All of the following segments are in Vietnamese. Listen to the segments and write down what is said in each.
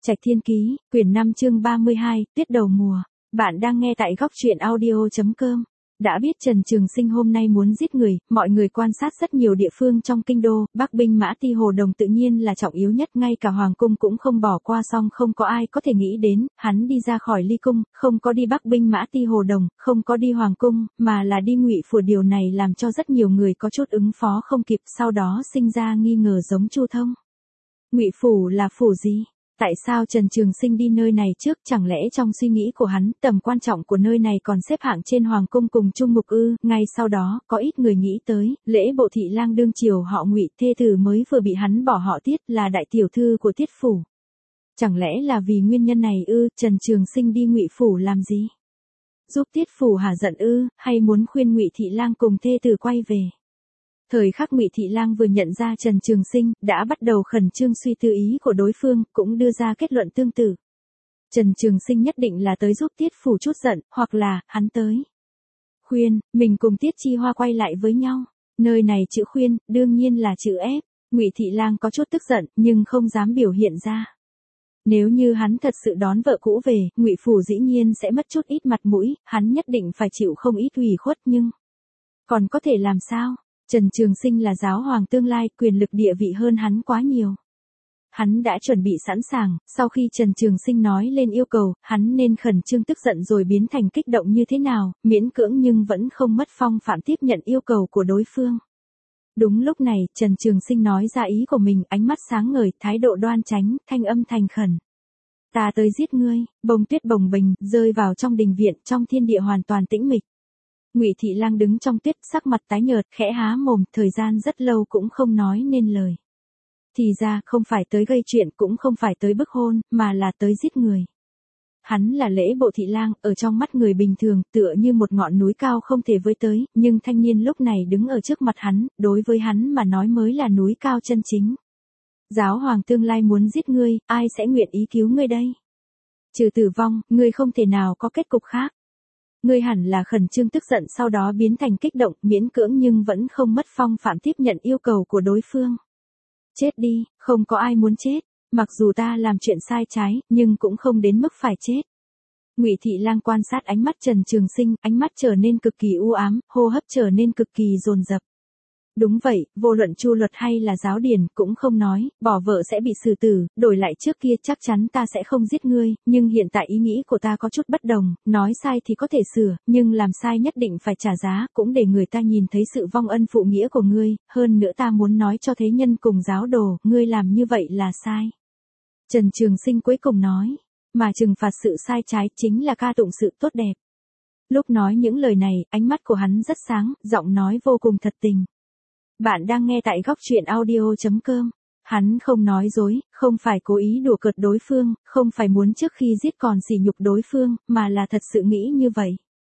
Trạch Thiên Ký, quyển 5 chương 32, Tuyết đầu mùa. Bạn đang nghe tại góc truyện audio.com. Đã biết Trần Trường Sinh hôm nay muốn giết người, mọi người quan sát rất nhiều địa phương trong kinh đô, Bắc binh mã ti Hồ Đồng tự nhiên là trọng yếu nhất, ngay cả hoàng cung cũng không bỏ qua, song không có ai có thể nghĩ đến, hắn đi ra khỏi ly cung, không có đi Bắc binh mã ti Hồ Đồng, không có đi hoàng cung, mà là đi Ngụy phủ. Điều này làm cho rất nhiều người có chút ứng phó không kịp, sau đó sinh ra nghi ngờ giống Chu Thông. Ngụy phủ là phủ gì? Tại sao Trần Trường Sinh đi nơi này trước, chẳng lẽ trong suy nghĩ của hắn, tầm quan trọng của nơi này còn xếp hạng trên hoàng cung cùng Trung Mục ư? Ngay sau đó, có ít người nghĩ tới, lễ bộ thị lang đương triều họ Ngụy, thê tử mới vừa bị hắn bỏ họ Tiết, là đại tiểu thư của Tiết phủ. Chẳng lẽ là vì nguyên nhân này ư? Trần Trường Sinh đi Ngụy phủ làm gì? Giúp Tiết phủ hả giận ư, hay muốn khuyên Ngụy thị lang cùng thê tử quay về? Thời khắc Ngụy thị lang vừa nhận ra Trần Trường Sinh, đã bắt đầu khẩn trương suy tư ý của đối phương, cũng đưa ra kết luận tương tự. Trần Trường Sinh nhất định là tới giúp Tiết phủ chút giận, hoặc là, hắn tới khuyên, mình cùng Tiết Chi Hoa quay lại với nhau. Nơi này chữ khuyên, đương nhiên là chữ ép. Ngụy thị lang có chút tức giận, nhưng không dám biểu hiện ra. Nếu như hắn thật sự đón vợ cũ về, Ngụy phủ dĩ nhiên sẽ mất chút ít mặt mũi, hắn nhất định phải chịu không ít ủy khuất, nhưng còn có thể làm sao? Trần Trường Sinh là giáo hoàng tương lai, quyền lực địa vị hơn hắn quá nhiều. Hắn đã chuẩn bị sẵn sàng, sau khi Trần Trường Sinh nói lên yêu cầu, hắn nên khẩn trương tức giận rồi biến thành kích động như thế nào, miễn cưỡng nhưng vẫn không mất phong phạm tiếp nhận yêu cầu của đối phương. Đúng lúc này, Trần Trường Sinh nói ra ý của mình, ánh mắt sáng ngời, thái độ đoan chánh, thanh âm thành khẩn. Ta tới giết ngươi. Bông tuyết bồng bềnh, rơi vào trong đình viện, trong thiên địa hoàn toàn tĩnh mịch. Ngụy thị lang đứng trong tuyết, sắc mặt tái nhợt, khẽ há mồm, thời gian rất lâu cũng không nói nên lời. Thì ra, không phải tới gây chuyện, cũng không phải tới bức hôn, mà là tới giết người. Hắn là lễ bộ thị lang, ở trong mắt người bình thường, tựa như một ngọn núi cao không thể với tới, nhưng thanh niên lúc này đứng ở trước mặt hắn, đối với hắn mà nói mới là núi cao chân chính. Giáo hoàng tương lai muốn giết ngươi, ai sẽ nguyện ý cứu ngươi đây? Trừ tử vong, ngươi không thể nào có kết cục khác. Ngươi hẳn là khẩn trương tức giận, sau đó biến thành kích động, miễn cưỡng nhưng vẫn không mất phong phạm tiếp nhận yêu cầu của đối phương. Chết đi, không có ai muốn chết, mặc dù ta làm chuyện sai trái, nhưng cũng không đến mức phải chết. Ngụy thị lang quan sát ánh mắt Trần Trường Sinh, ánh mắt trở nên cực kỳ u ám, hô hấp trở nên cực kỳ dồn dập. Đúng vậy, vô luận Chu luật hay là giáo điển, cũng không nói, bỏ vợ sẽ bị xử tử, đổi lại trước kia chắc chắn ta sẽ không giết ngươi, nhưng hiện tại ý nghĩ của ta có chút bất đồng, nói sai thì có thể sửa, nhưng làm sai nhất định phải trả giá, cũng để người ta nhìn thấy sự vong ân phụ nghĩa của ngươi, hơn nữa ta muốn nói cho thế nhân cùng giáo đồ, ngươi làm như vậy là sai. Trần Trường Sinh cuối cùng nói, mà trừng phạt sự sai trái chính là ca tụng sự tốt đẹp. Lúc nói những lời này, ánh mắt của hắn rất sáng, giọng nói vô cùng thật tình. Bạn đang nghe tại góc truyện audio.com. Hắn không nói dối, không phải cố ý đùa cợt đối phương, không phải muốn trước khi giết còn sỉ nhục đối phương, mà là thật sự nghĩ như vậy.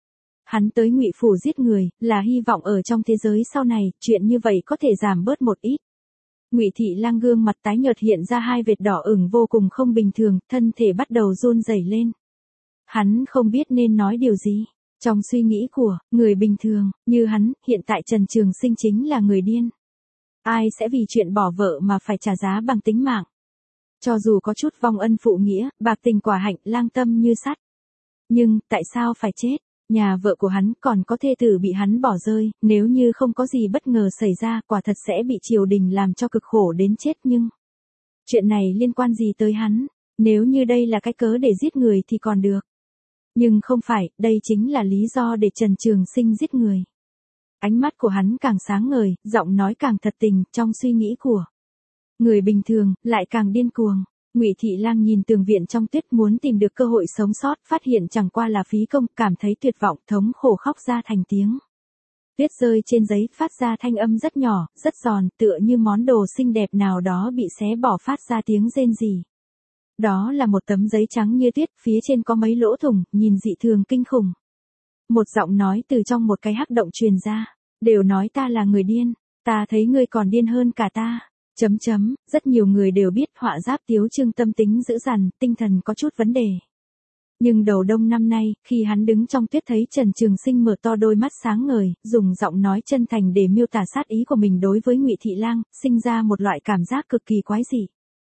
Hắn tới Ngụy phủ giết người, là hy vọng ở trong thế giới sau này, chuyện như vậy có thể giảm bớt một ít. Ngụy thị lang gương mặt tái nhợt hiện ra hai vệt đỏ ửng vô cùng không bình thường, thân thể bắt đầu run rẩy lên. Hắn không biết nên nói điều gì. Trong suy nghĩ của người bình thường, như hắn, hiện tại Trần Trường Sinh chính là người điên. Ai sẽ vì chuyện bỏ vợ mà phải trả giá bằng tính mạng? Cho dù có chút vong ân phụ nghĩa, bạc tình quả hạnh, lang tâm như sắt. Nhưng, tại sao phải chết? Nhà vợ của hắn còn có thê tử bị hắn bỏ rơi, nếu như không có gì bất ngờ xảy ra, quả thật sẽ bị triều đình làm cho cực khổ đến chết, nhưng chuyện này liên quan gì tới hắn? Nếu như đây là cái cớ để giết người thì còn được. Nhưng không phải, đây chính là lý do để Trần Trường Sinh giết người. Ánh mắt của hắn càng sáng ngời, giọng nói càng thật tình, trong suy nghĩ của người bình thường, lại càng điên cuồng. Ngụy thị lang nhìn tường viện trong tuyết, muốn tìm được cơ hội sống sót, phát hiện chẳng qua là phí công, cảm thấy tuyệt vọng, thống khổ khóc ra thành tiếng. Tuyết rơi trên giấy, phát ra thanh âm rất nhỏ, rất giòn, tựa như món đồ xinh đẹp nào đó bị xé bỏ phát ra tiếng rên rỉ. Đó là một tấm giấy trắng như tuyết, phía trên có mấy lỗ thủng, nhìn dị thường kinh khủng. Một giọng nói từ trong một cái hắc động truyền ra, đều nói ta là người điên, ta thấy ngươi còn điên hơn cả ta. Rất nhiều người đều biết họa giáp Tiếu Trương tâm tính dữ dằn, tinh thần có chút vấn đề. Nhưng đầu đông năm nay, khi hắn đứng trong tuyết thấy Trần Trường Sinh mở to đôi mắt sáng ngời, dùng giọng nói chân thành để miêu tả sát ý của mình đối với Ngụy thị lang, sinh ra một loại cảm giác cực kỳ quái dị.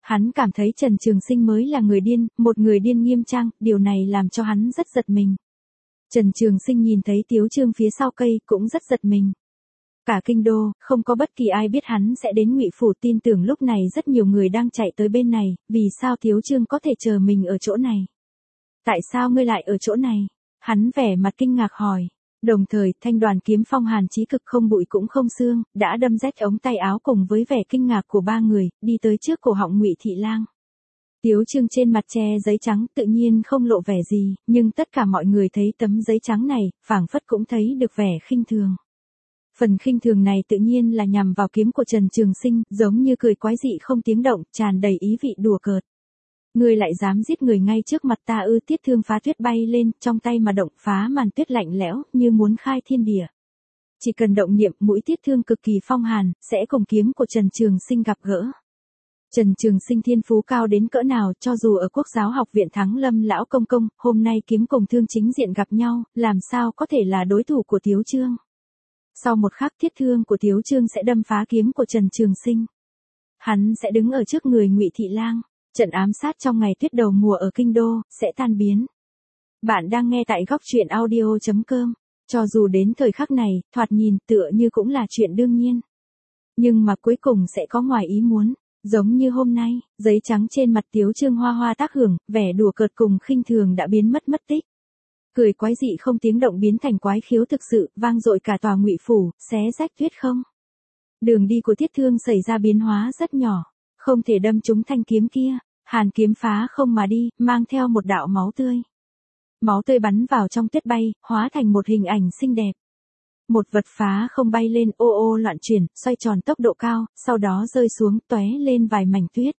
Hắn cảm thấy Trần Trường Sinh mới là người điên, một người điên nghiêm trang, điều này làm cho hắn rất giật mình. Trần Trường Sinh nhìn thấy Tiếu Trương phía sau cây cũng rất giật mình. Cả kinh đô, không có bất kỳ ai biết hắn sẽ đến Ngụy Phủ, tin tưởng lúc này rất nhiều người đang chạy tới bên này, vì sao Tiếu Trương có thể chờ mình ở chỗ này? Tại sao ngươi lại ở chỗ này? Hắn vẻ mặt kinh ngạc hỏi. Đồng thời, thanh đoàn kiếm phong Hàn Chí Cực không bụi cũng không xương, đã đâm rách ống tay áo cùng với vẻ kinh ngạc của ba người, đi tới trước cổ họng Ngụy Thị Lang. Tiếu Trương trên mặt che giấy trắng tự nhiên không lộ vẻ gì, nhưng tất cả mọi người thấy tấm giấy trắng này, phảng phất cũng thấy được vẻ khinh thường. Phần khinh thường này tự nhiên là nhằm vào kiếm của Trần Trường Sinh, giống như cười quái dị không tiếng động, tràn đầy ý vị đùa cợt. Ngươi lại dám giết người ngay trước mặt ta ư? Tiết Thương phá tuyết bay lên, trong tay mà động phá màn tuyết lạnh lẽo, như muốn khai thiên địa. Chỉ cần động niệm, mũi Tiết Thương cực kỳ phong hàn, sẽ cùng kiếm của Trần Trường Sinh gặp gỡ. Trần Trường Sinh thiên phú cao đến cỡ nào, cho dù ở Quốc giáo học viện Thắng Lâm lão công công, hôm nay kiếm cùng thương chính diện gặp nhau, làm sao có thể là đối thủ của Tiếu Trương. Sau một khắc Thiết Thương của Tiếu Trương sẽ đâm phá kiếm của Trần Trường Sinh. Hắn sẽ đứng ở trước người Ngụy Thị Lang. Trận ám sát trong ngày tuyết đầu mùa ở kinh đô sẽ tan biến. Bạn đang nghe tại góc truyện audio.com. Cho dù đến thời khắc này, thoạt nhìn tựa như cũng là chuyện đương nhiên. Nhưng mà cuối cùng sẽ có ngoài ý muốn. Giống như hôm nay, giấy trắng trên mặt Tiếu Trương hoa hoa tác hưởng, vẻ đùa cợt cùng khinh thường đã biến mất tích. Cười quái dị không tiếng động biến thành quái khiếu thực sự, vang dội cả tòa Ngụy Phủ, xé rách tuyết không. Đường đi của Thiết Thương xảy ra biến hóa rất nhỏ, không thể đâm trúng thanh kiếm kia. Hàn kiếm phá không mà đi, mang theo một đạo máu tươi. Máu tươi bắn vào trong tuyết bay, hóa thành một hình ảnh xinh đẹp. Một vật phá không bay lên ô ô loạn chuyển, xoay tròn tốc độ cao, sau đó rơi xuống tóe lên vài mảnh tuyết.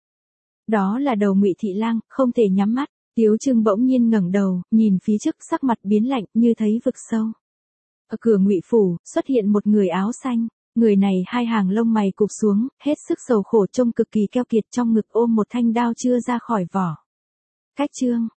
Đó là đầu Ngụy Thị Lang, không thể nhắm mắt. Tiếu Trương bỗng nhiên ngẩng đầu, nhìn phía trước, sắc mặt biến lạnh như thấy vực sâu. Ở cửa Ngụy Phủ, xuất hiện một người áo xanh. Người này hai hàng lông mày cụp xuống, hết sức sầu khổ, trông cực kỳ keo kiệt, trong ngực ôm một thanh đao chưa ra khỏi vỏ. Cách Trương,